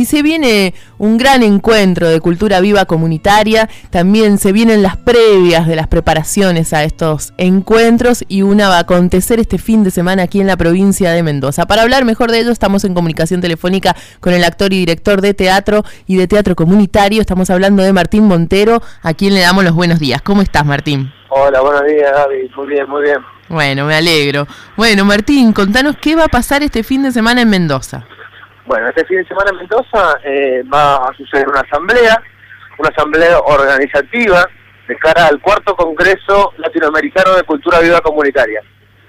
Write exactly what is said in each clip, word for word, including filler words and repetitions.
y se viene un gran encuentro de cultura viva comunitaria, también se vienen las previas de las preparaciones a estos encuentros y una va a acontecer este fin de semana aquí en la provincia de Mendoza. Para hablar mejor de ello estamos en comunicación telefónica con el actor y director de teatro y de teatro comunitario, estamos hablando de Martín Montero, a quien le damos los buenos días. ¿Cómo estás, Martín? Hola, buenos días, Gaby. Muy bien, muy bien. Bueno, me alegro. Bueno, Martín, contanos qué va a pasar este fin de semana en Mendoza. Bueno, este fin de semana en Mendoza eh, va a suceder una asamblea, una asamblea organizativa de cara al cuarto Congreso Latinoamericano de Cultura Viva Comunitaria.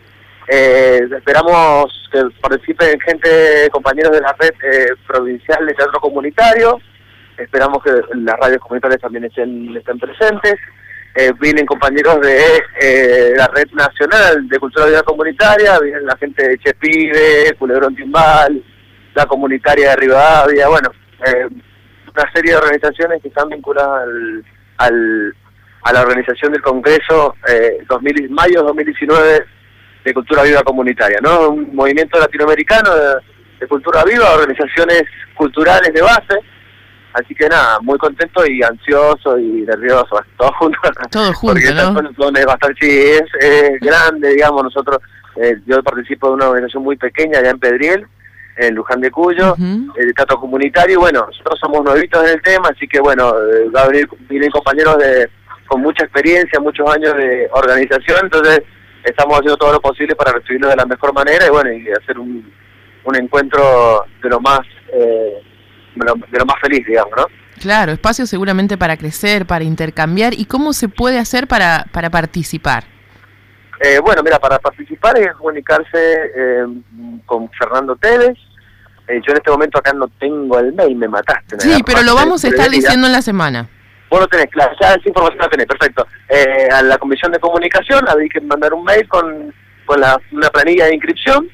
Eh, esperamos que participen gente, compañeros de la red eh, provincial de teatro comunitario, esperamos que las radios comunitarias también estén, estén presentes. Eh, vienen compañeros de eh, la red nacional de cultura viva comunitaria, vienen la gente de Chepibe, Culebrón Timbal, la comunitaria de Rivadavia, bueno, eh, una serie de organizaciones que están vinculadas al, al, a la organización del Congreso eh, dos mil, mayo dos mil diecinueve de Cultura Viva Comunitaria, ¿no? Un movimiento latinoamericano de, de cultura viva, organizaciones culturales de base. Así que nada, muy contento y ansioso y nervioso, todo junto. Todo junto, porque ¿no? Porque es bastante, sí, es, es grande, digamos, nosotros, eh, yo participo de una organización muy pequeña allá en Pedriel, en Luján de Cuyo, uh-huh. el teatro comunitario, y bueno, nosotros somos nuevitos en el tema, así que bueno, eh, va a venir, vienen compañeros de con mucha experiencia, muchos años de organización, entonces estamos haciendo todo lo posible para recibirlo de la mejor manera y bueno, y hacer un, un encuentro de lo más... Eh, De lo, de lo más feliz, digamos, ¿no? Claro, espacio seguramente para crecer, para intercambiar. ¿Y cómo se puede hacer para para participar? Eh, bueno, mira, para participar es comunicarse eh, con Fernando Tevez. Eh, yo en este momento acá no tengo el mail, me mataste. Sí, me pero lo vamos a estar diciendo en la semana. Vos lo tenés, claro, ya esa información la tenés, perfecto. Eh, a la comisión de comunicación había que mandar un mail con, con la, una planilla de inscripción.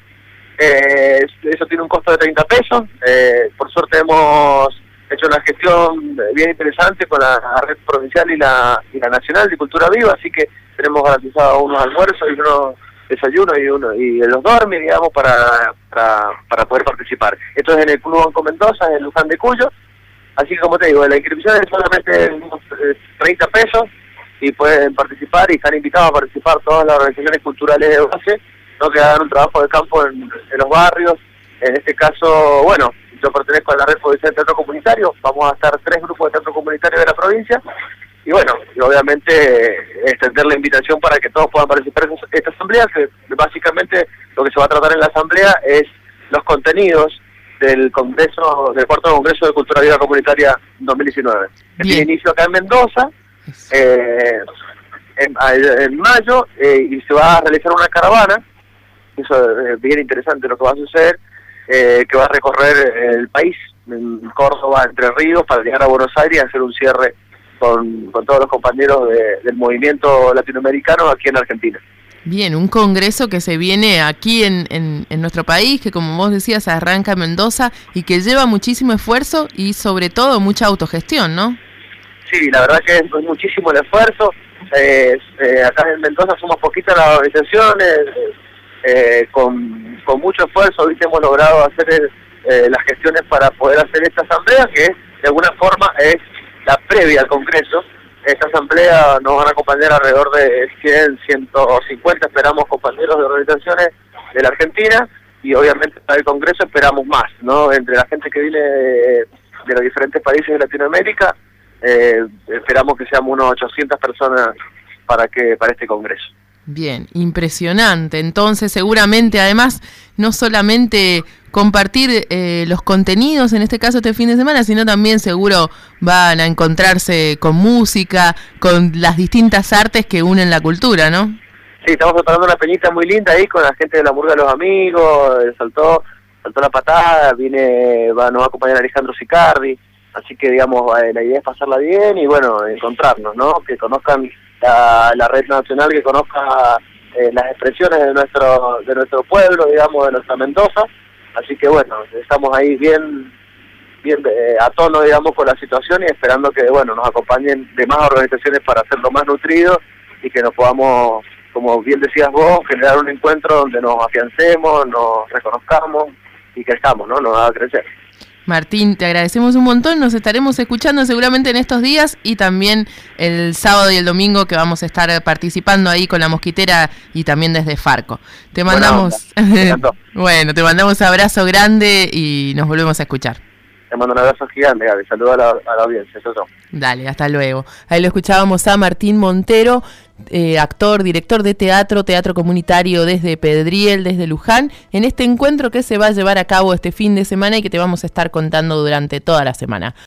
Eh, eso tiene un costo de treinta pesos. Eh, por suerte hemos hecho una gestión bien interesante con la red provincial y la y la nacional de cultura viva, así que tenemos garantizado unos almuerzos y unos desayunos y uno y los dormis, digamos, para, para para poder participar. Esto es en el Club Banco Mendoza, en Luján de Cuyo. Así que, como te digo, la inscripción es solamente unos treinta pesos y pueden participar y están invitados a participar todas las organizaciones culturales de base, ¿no? Que hagan un trabajo de campo en, en los barrios. En este caso, bueno, yo pertenezco a la red provincial de teatro comunitario, vamos a estar tres grupos de teatro comunitario de la provincia, y bueno, y obviamente extender la invitación para que todos puedan participar en esta asamblea, que básicamente lo que se va a tratar en la asamblea es los contenidos del Congreso, del cuarto Congreso de Cultura Viva Comunitaria dos mil diecinueve. Que tiene inicio acá en Mendoza, eh, en, en mayo, eh, y se va a realizar una caravana. Eso es bien interesante lo que va a suceder, eh, que va a recorrer el país, en Córdoba, Entre Ríos, para llegar a Buenos Aires y hacer un cierre con, con todos los compañeros de, del movimiento latinoamericano aquí en Argentina. Bien, un congreso que se viene aquí en, en, en nuestro país, que como vos decías arranca en Mendoza y que lleva muchísimo esfuerzo y sobre todo mucha autogestión, ¿no? Sí, la verdad que es muchísimo el esfuerzo. Eh, eh, acá en Mendoza somos poquitas las organizaciones. Eh, Eh, con, con mucho esfuerzo, ¿viste? Hemos logrado hacer eh, las gestiones para poder hacer esta asamblea, que de alguna forma es la previa al Congreso. Esta asamblea nos van a acompañar alrededor de cien, ciento cincuenta, esperamos, compañeros de organizaciones de la Argentina, y obviamente para el Congreso esperamos más, ¿no? Entre la gente que viene de, de los diferentes países de Latinoamérica, eh, esperamos que seamos unos ochocientas personas para que para este Congreso. Bien, impresionante. Entonces, seguramente, además, no solamente compartir eh, los contenidos, en este caso este fin de semana, sino también seguro van a encontrarse con música, con las distintas artes que unen la cultura, ¿no? Sí, estamos preparando una peñita muy linda ahí con la gente de la Murga de los Amigos, saltó, saltó la patada, viene, va, nos va a acompañar Alejandro Sicardi, así que, digamos, eh, la idea es pasarla bien y, bueno, encontrarnos, ¿no? Que conozcan La, la red nacional, que conozca eh, las expresiones de nuestro de nuestro pueblo, digamos, de nuestra Mendoza. Así que bueno, estamos ahí bien bien eh, a tono, digamos, con la situación y esperando que, bueno, nos acompañen demás organizaciones para hacerlo más nutrido y que nos podamos, como bien decías vos, generar un encuentro donde nos afiancemos, nos reconozcamos y crezcamos, ¿no? Nos haga crecer. Martín, te agradecemos un montón, nos estaremos escuchando seguramente en estos días y también el sábado y el domingo que vamos a estar participando ahí con la Mosquitera y también desde Farco. Te mandamos, bueno, bueno, te mandamos un abrazo grande y nos volvemos a escuchar. Te mando un abrazo gigante, Gaby. Saludos a la, a la audiencia. Eso. Dale, hasta luego. Ahí lo escuchábamos a Martín Montero, eh, actor, director de teatro, teatro comunitario desde Pedriel, desde Luján, en este encuentro que se va a llevar a cabo este fin de semana y que te vamos a estar contando durante toda la semana.